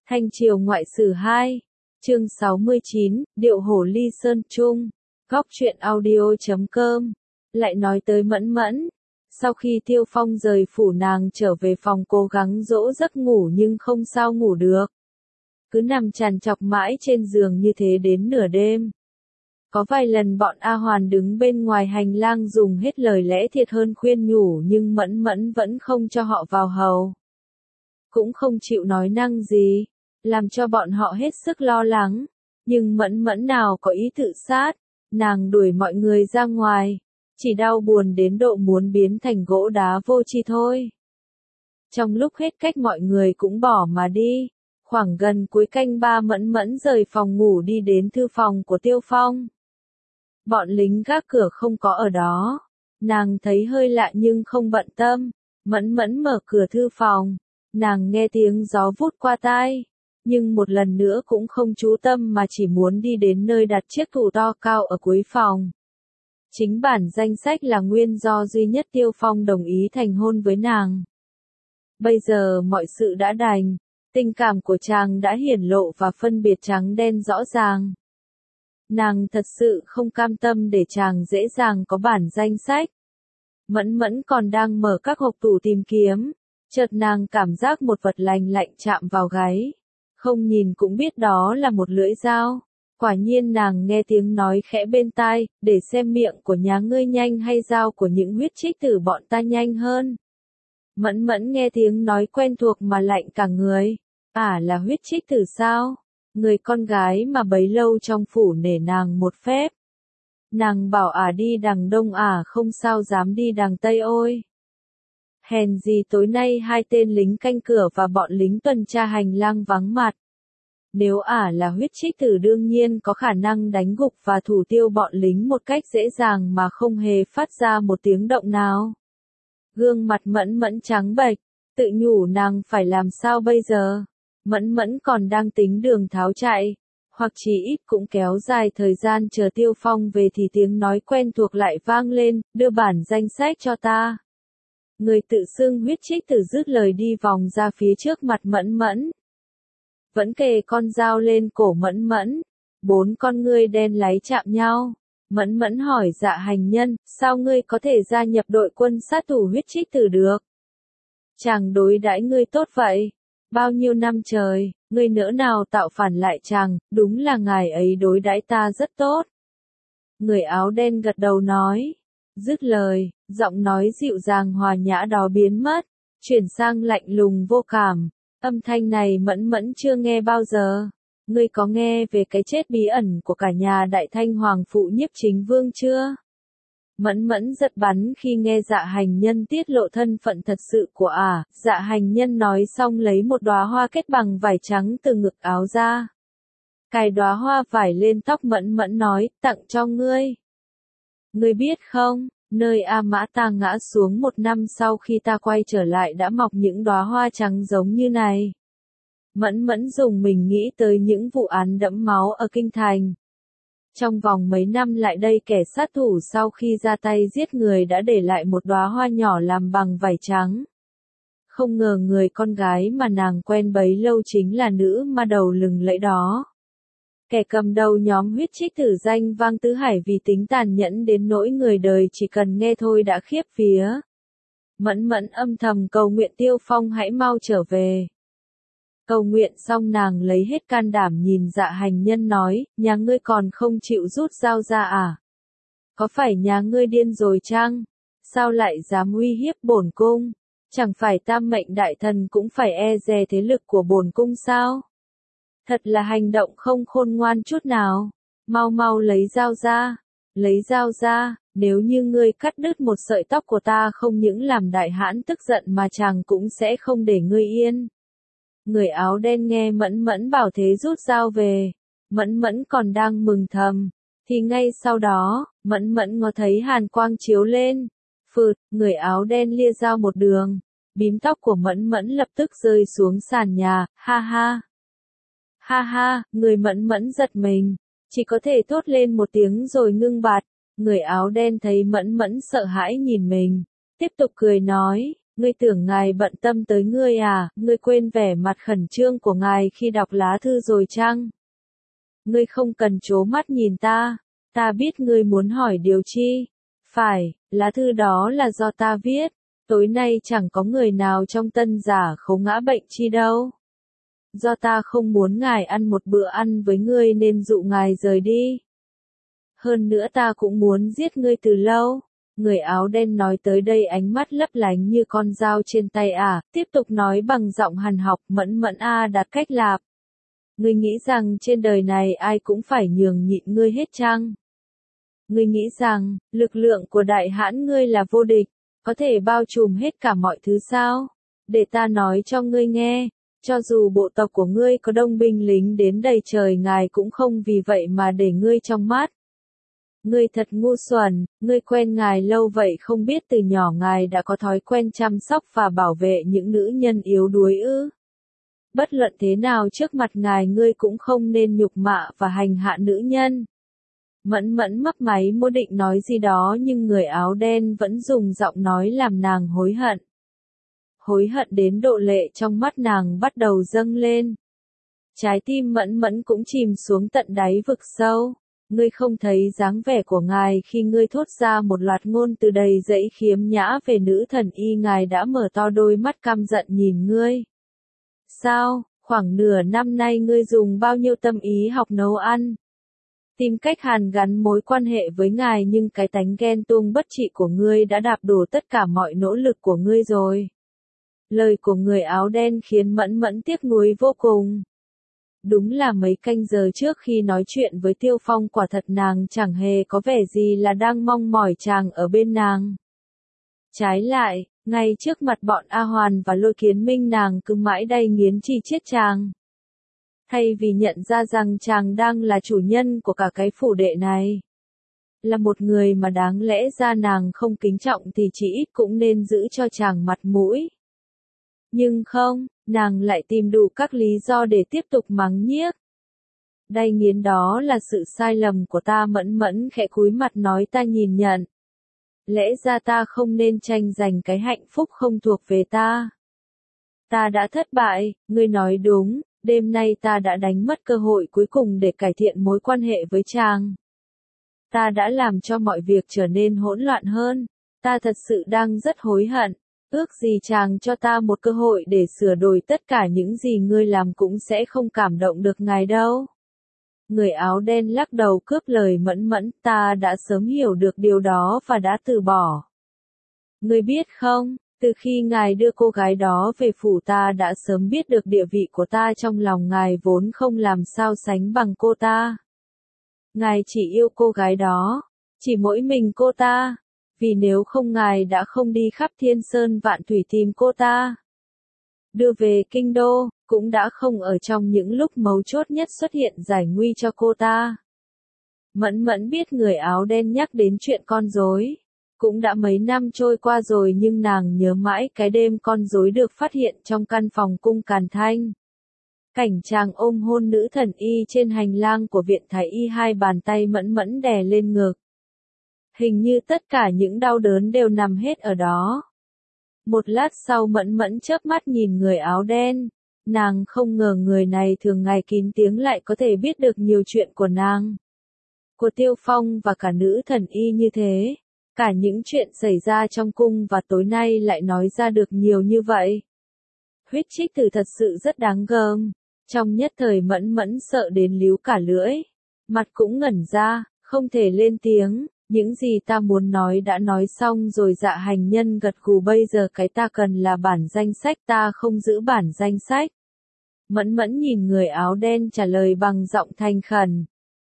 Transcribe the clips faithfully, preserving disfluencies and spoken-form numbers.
Thanh Triều Ngoại Sử hai, chương sáu mươi chín, Điệu Hổ Ly Sơn Trung, góc truyện audio chấm com, lại nói tới Mẫn Mẫn. Sau khi Tiêu Phong rời phủ, nàng trở về phòng cố gắng dỗ giấc ngủ nhưng không sao ngủ được. Cứ nằm trằn trọc mãi trên giường như thế đến nửa đêm. Có vài lần bọn A Hoàn đứng bên ngoài hành lang dùng hết lời lẽ thiệt hơn khuyên nhủ nhưng Mẫn Mẫn vẫn không cho họ vào hầu. Cũng không chịu nói năng gì, làm cho bọn họ hết sức lo lắng. Nhưng Mẫn Mẫn nào có ý tự sát, nàng đuổi mọi người ra ngoài, chỉ đau buồn đến độ muốn biến thành gỗ đá vô tri thôi. Trong lúc hết cách mọi người cũng bỏ mà đi, khoảng gần cuối canh ba Mẫn Mẫn rời phòng ngủ đi đến thư phòng của Tiêu Phong. Bọn lính gác cửa không có ở đó, nàng thấy hơi lạ nhưng không bận tâm. Mẫn Mẫn mở cửa thư phòng, nàng nghe tiếng gió vút qua tai, nhưng một lần nữa cũng không chú tâm mà chỉ muốn đi đến nơi đặt chiếc tủ to cao ở cuối phòng. Chính bản danh sách là nguyên do duy nhất Tiêu Phong đồng ý thành hôn với nàng. Bây giờ mọi sự đã đành, tình cảm của chàng đã hiển lộ và phân biệt trắng đen rõ ràng. Nàng thật sự không cam tâm để chàng dễ dàng có bản danh sách. Mẫn Mẫn còn đang mở các hộp tủ tìm kiếm, chợt nàng cảm giác một vật lành lạnh chạm vào gáy. Không nhìn cũng biết đó là một lưỡi dao. Quả nhiên nàng nghe tiếng nói khẽ bên tai, để xem miệng của nhà ngươi nhanh hay dao của những huyết trích tử bọn ta nhanh hơn. Mẫn Mẫn nghe tiếng nói quen thuộc mà lạnh cả người. À, là huyết trích tử sao? Người con gái mà bấy lâu trong phủ nể nàng một phép. Nàng bảo ả à đi đằng đông ả à không sao dám đi đằng tây ôi. Hèn gì tối nay hai tên lính canh cửa và bọn lính tuần tra hành lang vắng mặt. Nếu ả à là huyết trích tử đương nhiên có khả năng đánh gục và thủ tiêu bọn lính một cách dễ dàng mà không hề phát ra một tiếng động nào. Gương mặt Mẫn Mẫn trắng bệch, tự nhủ nàng phải làm sao bây giờ. Mẫn Mẫn còn đang tính đường tháo chạy, hoặc chỉ ít cũng kéo dài thời gian chờ Tiêu Phong về thì tiếng nói quen thuộc lại vang lên, đưa bản danh sách cho ta. Người tự xưng huyết trích tử dứt lời đi vòng ra phía trước mặt Mẫn Mẫn. Vẫn kề con dao lên cổ Mẫn Mẫn, bốn con ngươi đen láy chạm nhau. Mẫn Mẫn hỏi Dạ Hành Nhân, sao ngươi có thể gia nhập đội quân sát thủ huyết trích tử được? Chàng đối đãi ngươi tốt vậy. Bao nhiêu năm trời, ngươi nỡ nào tạo phản lại chàng, đúng là ngài ấy đối đãi ta rất tốt. Người áo đen gật đầu nói. Dứt lời, giọng nói dịu dàng hòa nhã đó biến mất, chuyển sang lạnh lùng vô cảm. Âm thanh này Mẫn Mẫn chưa nghe bao giờ. Ngươi có nghe về cái chết bí ẩn của cả nhà Đại Thanh Hoàng phụ Nhiếp Chính Vương chưa? Mẫn Mẫn giật bắn khi nghe Dạ Hành Nhân tiết lộ thân phận thật sự của ả. À. Dạ Hành Nhân nói xong lấy một đóa hoa kết bằng vải trắng từ ngực áo ra. Cài đóa hoa vải lên tóc Mẫn Mẫn nói, tặng cho ngươi. Ngươi biết không, nơi A Mã ta ngã xuống một năm sau khi ta quay trở lại đã mọc những đóa hoa trắng giống như này. Mẫn Mẫn dùng mình nghĩ tới những vụ án đẫm máu ở Kinh Thành. Trong vòng mấy năm lại đây kẻ sát thủ sau khi ra tay giết người đã để lại một đóa hoa nhỏ làm bằng vải trắng. Không ngờ người con gái mà nàng quen bấy lâu chính là nữ ma đầu lừng lẫy đó. Kẻ cầm đầu nhóm huyết trích tử danh vang tứ hải vì tính tàn nhẫn đến nỗi người đời chỉ cần nghe thôi đã khiếp vía. Mẫn Mẫn âm thầm cầu nguyện Tiêu Phong hãy mau trở về. Cầu nguyện xong nàng lấy hết can đảm nhìn Dạ Hành Nhân nói, nhà ngươi còn không chịu rút dao ra à? Có phải nhà ngươi điên rồi chăng? Sao lại dám uy hiếp bổn cung? Chẳng phải tam mệnh đại thần cũng phải e dè thế lực của bổn cung sao? Thật là hành động không khôn ngoan chút nào. Mau mau lấy dao ra. Lấy dao ra, nếu như ngươi cắt đứt một sợi tóc của ta không những làm đại hãn tức giận mà chàng cũng sẽ không để ngươi yên. Người áo đen nghe Mẫn Mẫn bảo thế rút dao về. Mẫn Mẫn còn đang mừng thầm. Thì ngay sau đó, Mẫn Mẫn ngó thấy hàn quang chiếu lên. Phượt, người áo đen lia dao một đường. Bím tóc của Mẫn Mẫn lập tức rơi xuống sàn nhà, ha ha. Ha ha, người Mẫn Mẫn giật mình. Chỉ có thể thốt lên một tiếng rồi ngưng bặt. Người áo đen thấy Mẫn Mẫn sợ hãi nhìn mình. Tiếp tục cười nói, Ngươi tưởng ngài bận tâm tới ngươi à, ngươi quên vẻ mặt khẩn trương của ngài khi đọc lá thư rồi chăng? Ngươi không cần trố mắt nhìn ta, ta biết ngươi muốn hỏi điều chi. Phải, lá thư đó là do ta viết, tối nay chẳng có người nào trong tân giả khấu ngã bệnh chi đâu. Do ta không muốn ngài ăn một bữa ăn với ngươi nên dụ ngài rời đi. Hơn nữa ta cũng muốn giết ngươi từ lâu. Người áo đen nói tới đây ánh mắt lấp lánh như con dao trên tay ả, à, tiếp tục nói bằng giọng hằn học, Mẫn Mẫn a à Đạt Cách Lạp. Ngươi nghĩ rằng trên đời này ai cũng phải nhường nhịn ngươi hết chăng? Ngươi nghĩ rằng, lực lượng của đại hãn ngươi là vô địch, có thể bao trùm hết cả mọi thứ sao? Để ta nói cho ngươi nghe, cho dù bộ tộc của ngươi có đông binh lính đến đầy trời ngài cũng không vì vậy mà để ngươi trong mắt. Ngươi thật ngu xuẩn, ngươi quen ngài lâu vậy không biết từ nhỏ ngài đã có thói quen chăm sóc và bảo vệ những nữ nhân yếu đuối ư? Bất luận thế nào trước mặt ngài ngươi cũng không nên nhục mạ và hành hạ nữ nhân. Mẫn Mẫn mấp máy môi định nói gì đó nhưng người áo đen vẫn dùng giọng nói làm nàng hối hận. Hối hận đến độ lệ trong mắt nàng bắt đầu dâng lên. Trái tim Mẫn Mẫn cũng chìm xuống tận đáy vực sâu. Ngươi không thấy dáng vẻ của ngài khi ngươi thốt ra một loạt ngôn từ đầy dẫy khiếm nhã về nữ thần y, ngài đã mở to đôi mắt căm giận nhìn ngươi. Sao, khoảng nửa năm nay ngươi dùng bao nhiêu tâm ý học nấu ăn? Tìm cách hàn gắn mối quan hệ với ngài nhưng cái tánh ghen tuông bất trị của ngươi đã đạp đổ tất cả mọi nỗ lực của ngươi rồi. Lời của người áo đen khiến Mẫn Mẫn tiếc nuối vô cùng. Đúng là mấy canh giờ trước khi nói chuyện với Tiêu Phong quả thật nàng chẳng hề có vẻ gì là đang mong mỏi chàng ở bên nàng. Trái lại, ngay trước mặt bọn A Hoàn và Lôi Kiến Minh nàng cứ mãi đay nghiến chi chiết chàng. Thay vì nhận ra rằng chàng đang là chủ nhân của cả cái phủ đệ này. Là một người mà đáng lẽ ra nàng không kính trọng thì chỉ ít cũng nên giữ cho chàng mặt mũi. Nhưng không, nàng lại tìm đủ các lý do để tiếp tục mắng nhiếc. Đay nghiến đó là sự sai lầm của ta. Mẫn Mẫn khẽ cúi mặt nói ta nhìn nhận. Lẽ ra ta không nên tranh giành cái hạnh phúc không thuộc về ta. Ta đã thất bại, ngươi nói đúng, đêm nay ta đã đánh mất cơ hội cuối cùng để cải thiện mối quan hệ với chàng. Ta đã làm cho mọi việc trở nên hỗn loạn hơn, ta thật sự đang rất hối hận. Ước gì chàng cho ta một cơ hội để sửa đổi tất cả những gì ngươi làm cũng sẽ không cảm động được ngài đâu. Người áo đen lắc đầu cướp lời Mẫn Mẫn, ta đã sớm hiểu được điều đó và đã từ bỏ. Ngươi biết không, từ khi ngài đưa cô gái đó về phủ ta đã sớm biết được địa vị của ta trong lòng ngài vốn không làm sao sánh bằng cô ta. Ngài chỉ yêu cô gái đó, chỉ mỗi mình cô ta. Vì nếu không ngài đã không đi khắp thiên sơn vạn thủy tìm cô ta. Đưa về kinh đô, cũng đã không ở trong những lúc mấu chốt nhất xuất hiện giải nguy cho cô ta. Mẫn Mẫn biết người áo đen nhắc đến chuyện con rối. Cũng đã mấy năm trôi qua rồi nhưng nàng nhớ mãi cái đêm con rối được phát hiện trong căn phòng cung Càn Thanh. Cảnh chàng ôm hôn nữ thần y trên hành lang của viện thái y, hai bàn tay Mẫn Mẫn đè lên ngực. Hình như tất cả những đau đớn đều nằm hết ở đó. Một lát sau Mẫn Mẫn chớp mắt nhìn người áo đen. Nàng không ngờ người này thường ngày kín tiếng lại có thể biết được nhiều chuyện của nàng. Của Tiêu Phong và cả nữ thần y như thế. Cả những chuyện xảy ra trong cung và tối nay lại nói ra được nhiều như vậy. Huyết trích tử thật sự rất đáng gờm. Trong nhất thời Mẫn Mẫn sợ đến líu cả lưỡi. Mặt cũng ngẩn ra, không thể lên tiếng. Những gì ta muốn nói đã nói xong rồi. Dạ hành nhân gật gù, bây giờ cái ta cần là bản danh sách, ta không giữ bản danh sách. Mẫn Mẫn nhìn người áo đen trả lời bằng giọng thành khẩn.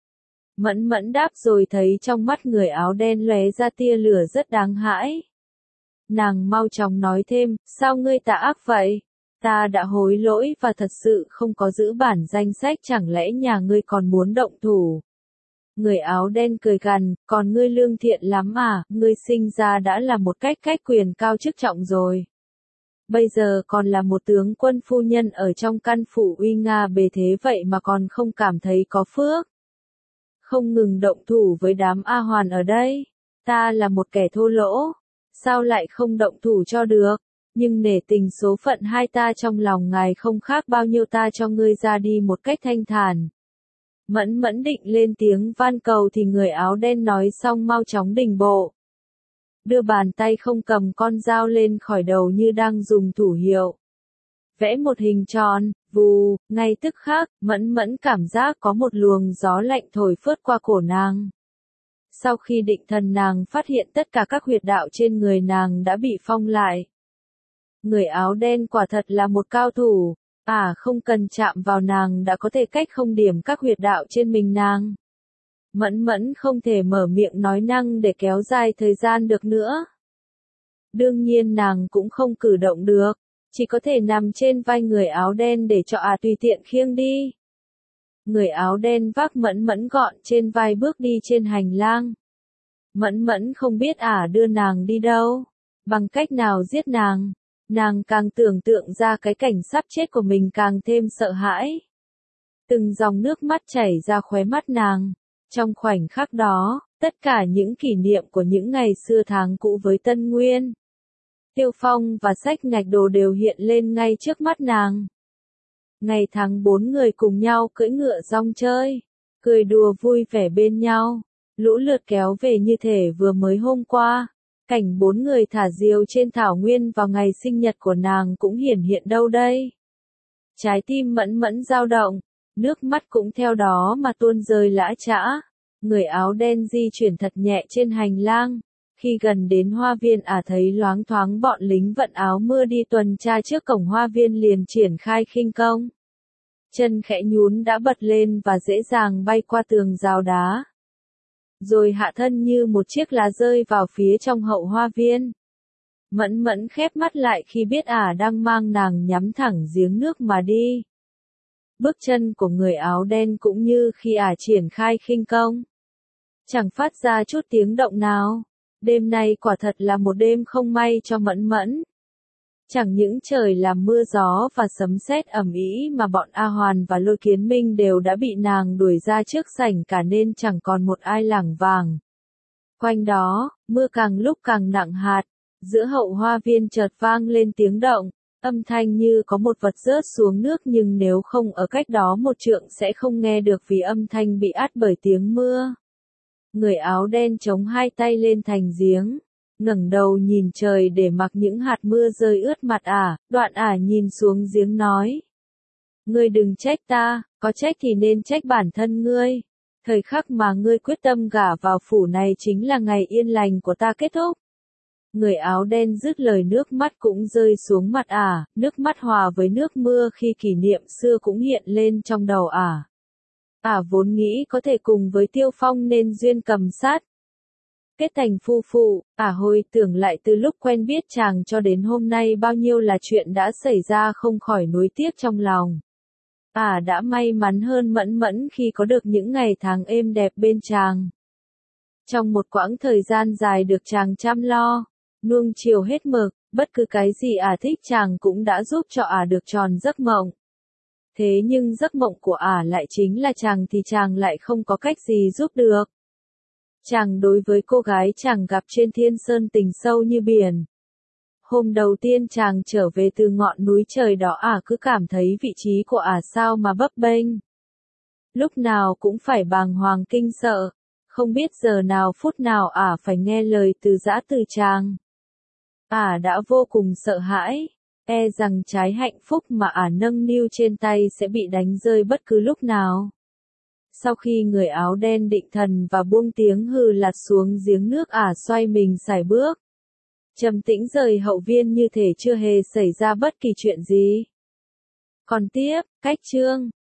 Mẫn Mẫn đáp rồi thấy trong mắt người áo đen lóe ra tia lửa rất đáng hãi. Nàng mau chóng nói thêm, sao ngươi tà ác vậy? Ta đã hối lỗi và thật sự không có giữ bản danh sách, chẳng lẽ nhà ngươi còn muốn động thủ? Người áo đen cười gằn, còn ngươi lương thiện lắm à, ngươi sinh ra đã là một cách cách quyền cao chức trọng rồi. Bây giờ còn là một tướng quân phu nhân ở trong căn phủ uy nga bề thế vậy mà còn không cảm thấy có phước. Không ngừng động thủ với đám A Hoàn ở đây. Ta là một kẻ thô lỗ. Sao lại không động thủ cho được? Nhưng nể tình số phận hai ta trong lòng ngài không khác bao nhiêu, ta cho ngươi ra đi một cách thanh thản. Mẫn Mẫn định lên tiếng van cầu thì người áo đen nói xong mau chóng đình bộ. Đưa bàn tay không cầm con dao lên khỏi đầu như đang dùng thủ hiệu. Vẽ một hình tròn, vù, ngay tức khắc, Mẫn Mẫn cảm giác có một luồng gió lạnh thổi phớt qua cổ nàng. Sau khi định thần nàng phát hiện tất cả các huyệt đạo trên người nàng đã bị phong lại. Người áo đen quả thật là một cao thủ, à không cần chạm vào nàng đã có thể cách không điểm các huyệt đạo trên mình nàng. Mẫn Mẫn không thể mở miệng nói năng để kéo dài thời gian được nữa. Đương nhiên nàng cũng không cử động được, chỉ có thể nằm trên vai người áo đen để cho à tùy tiện khiêng đi. Người áo đen vác Mẫn Mẫn gọn trên vai bước đi trên hành lang. Mẫn Mẫn không biết à đưa nàng đi đâu, bằng cách nào giết nàng. Nàng càng tưởng tượng ra cái cảnh sắp chết của mình càng thêm sợ hãi. Từng dòng nước mắt chảy ra khóe mắt nàng. Trong khoảnh khắc đó, tất cả những kỷ niệm của những ngày xưa tháng cũ với Tân Nguyên, Tiêu Phong và sách ngạch đồ đều hiện lên ngay trước mắt nàng. Ngày tháng bốn người cùng nhau cưỡi ngựa rong chơi, cười đùa vui vẻ bên nhau, lũ lượt kéo về như thể vừa mới hôm qua. Cảnh bốn người thả diều trên thảo nguyên vào ngày sinh nhật của nàng cũng hiển hiện đâu đây. Trái tim Mẫn Mẫn dao động, nước mắt cũng theo đó mà tuôn rơi lã chã. Người áo đen di chuyển thật nhẹ trên hành lang. Khi gần đến hoa viên à thấy loáng thoáng bọn lính vận áo mưa đi tuần tra trước cổng hoa viên liền triển khai khinh công. Chân khẽ nhún đã bật lên và dễ dàng bay qua tường rào đá. Rồi hạ thân như một chiếc lá rơi vào phía trong hậu hoa viên. Mẫn Mẫn khép mắt lại khi biết ả đang mang nàng nhắm thẳng giếng nước mà đi. Bước chân của người áo đen cũng như khi ả triển khai khinh công. Chẳng phát ra chút tiếng động nào. Đêm nay quả thật là một đêm không may cho Mẫn Mẫn. Chẳng những trời làm mưa gió và sấm sét ầm ĩ mà bọn A Hoàn và Lôi Kiến Minh đều đã bị nàng đuổi ra trước sảnh cả nên chẳng còn một ai lảng vàng. Quanh đó, mưa càng lúc càng nặng hạt, giữa hậu hoa viên chợt vang lên tiếng động, âm thanh như có một vật rớt xuống nước nhưng nếu không ở cách đó một trượng sẽ không nghe được vì âm thanh bị át bởi tiếng mưa. Người áo đen chống hai tay lên thành giếng. Ngẩng đầu nhìn trời để mặc những hạt mưa rơi ướt mặt ả, đoạn ả nhìn xuống giếng nói. Ngươi đừng trách ta, có trách thì nên trách bản thân ngươi. Thời khắc mà ngươi quyết tâm gả vào phủ này chính là ngày yên lành của ta kết thúc. Người áo đen dứt lời nước mắt cũng rơi xuống mặt ả, nước mắt hòa với nước mưa khi kỷ niệm xưa cũng hiện lên trong đầu ả. Ả vốn nghĩ có thể cùng với Tiêu Phong nên duyên cầm sát. Kết thành phu phụ, ả hồi tưởng lại từ lúc quen biết chàng cho đến hôm nay bao nhiêu là chuyện đã xảy ra không khỏi nuối tiếc trong lòng. Ả đã may mắn hơn Mẫn Mẫn khi có được những ngày tháng êm đẹp bên chàng. Trong một quãng thời gian dài được chàng chăm lo, nuông chiều hết mực, bất cứ cái gì ả thích chàng cũng đã giúp cho ả được tròn giấc mộng. Thế nhưng giấc mộng của ả lại chính là chàng thì chàng lại không có cách gì giúp được. Chàng đối với cô gái chàng gặp trên thiên sơn tình sâu như biển. Hôm đầu tiên chàng trở về từ ngọn núi trời đó ả cứ cảm thấy vị trí của ả sao mà bấp bênh. Lúc nào cũng phải bàng hoàng kinh sợ, không biết giờ nào phút nào ả phải nghe lời từ giã từ chàng. Ả đã vô cùng sợ hãi, e rằng trái hạnh phúc mà ả nâng niu trên tay sẽ bị đánh rơi bất cứ lúc nào. Sau khi người áo đen định thần và buông tiếng hừ lạt xuống giếng nước ả xoay mình sải bước. Trầm tĩnh rời hậu viên như thể chưa hề xảy ra bất kỳ chuyện gì. Còn tiếp, cách chương.